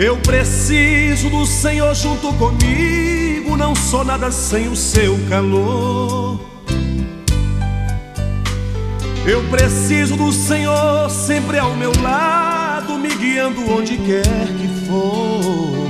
Eu preciso do Senhor junto comigo, não sou nada sem o seu calor. Eu preciso do Senhor sempre ao meu lado, me guiando onde quer que for.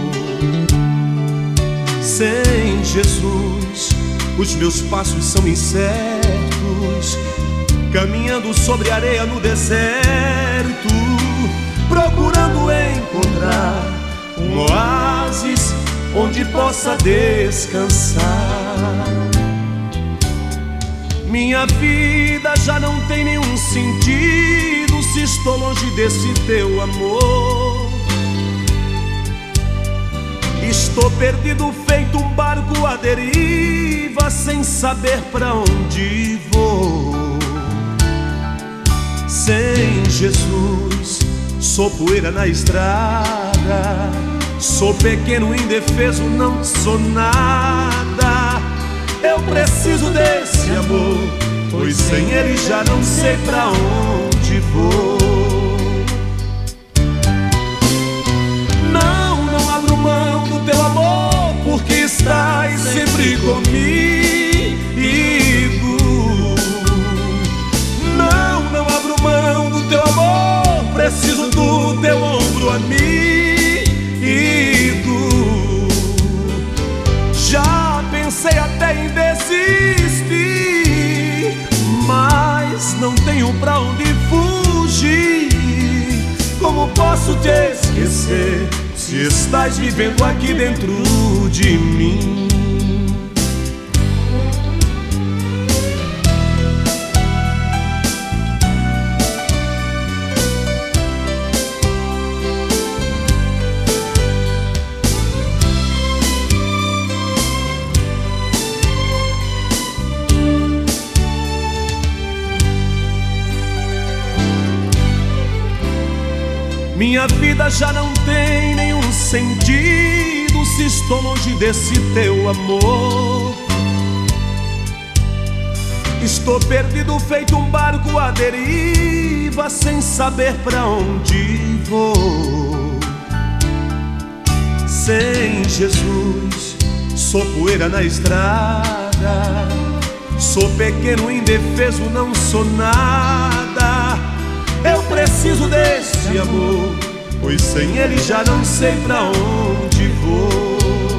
Sem Jesus, os meus passos são incertos, caminhando sobre areia no deserto, procurando encontrar um oásis onde possa descansar. Minha vida já não tem nenhum sentido se estou longe desse teu amor. Estou perdido feito um barco à deriva, sem saber pra onde vou. Sem Jesus, sou poeira na estrada, sou pequeno, indefeso, não sou nada. Eu preciso desse amor, pois sem ele já não sei pra onde vou. Não abro mão do teu amor, porque estás sempre comigo. Não abro mão do teu amor, preciso do teu ombro amigo. Já pensei até em desistir, mas não tenho pra onde fugir. Como posso te esquecer se estás vivendo aqui dentro de mim? Minha vida já não tem nenhum sentido se estou longe desse teu amor. Estou perdido feito um barco à deriva, sem saber pra onde vou. Sem Jesus, sou poeira na estrada, sou pequeno, indefeso, não sou nada. Eu preciso desse amor, pois sem ele já não sei pra onde vou.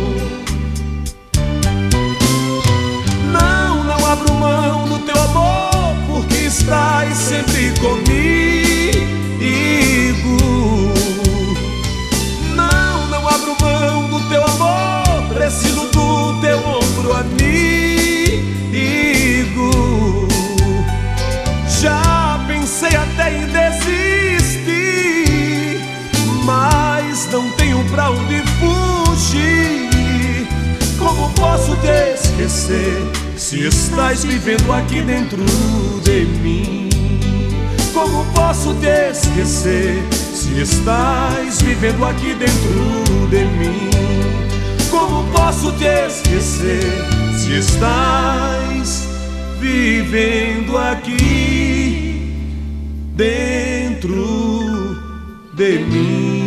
Não abro mão do teu amor, porque estás sempre comigo. Não abro mão do teu amor, preciso do teu ombro amigo. Já pensei até em desistir, mas não tenho pra onde fugir. Como posso te esquecer se estás vivendo aqui dentro de mim? Como posso te esquecer se estás vivendo aqui dentro de mim? Como posso te esquecer se estás vivendo aqui dentro de mim?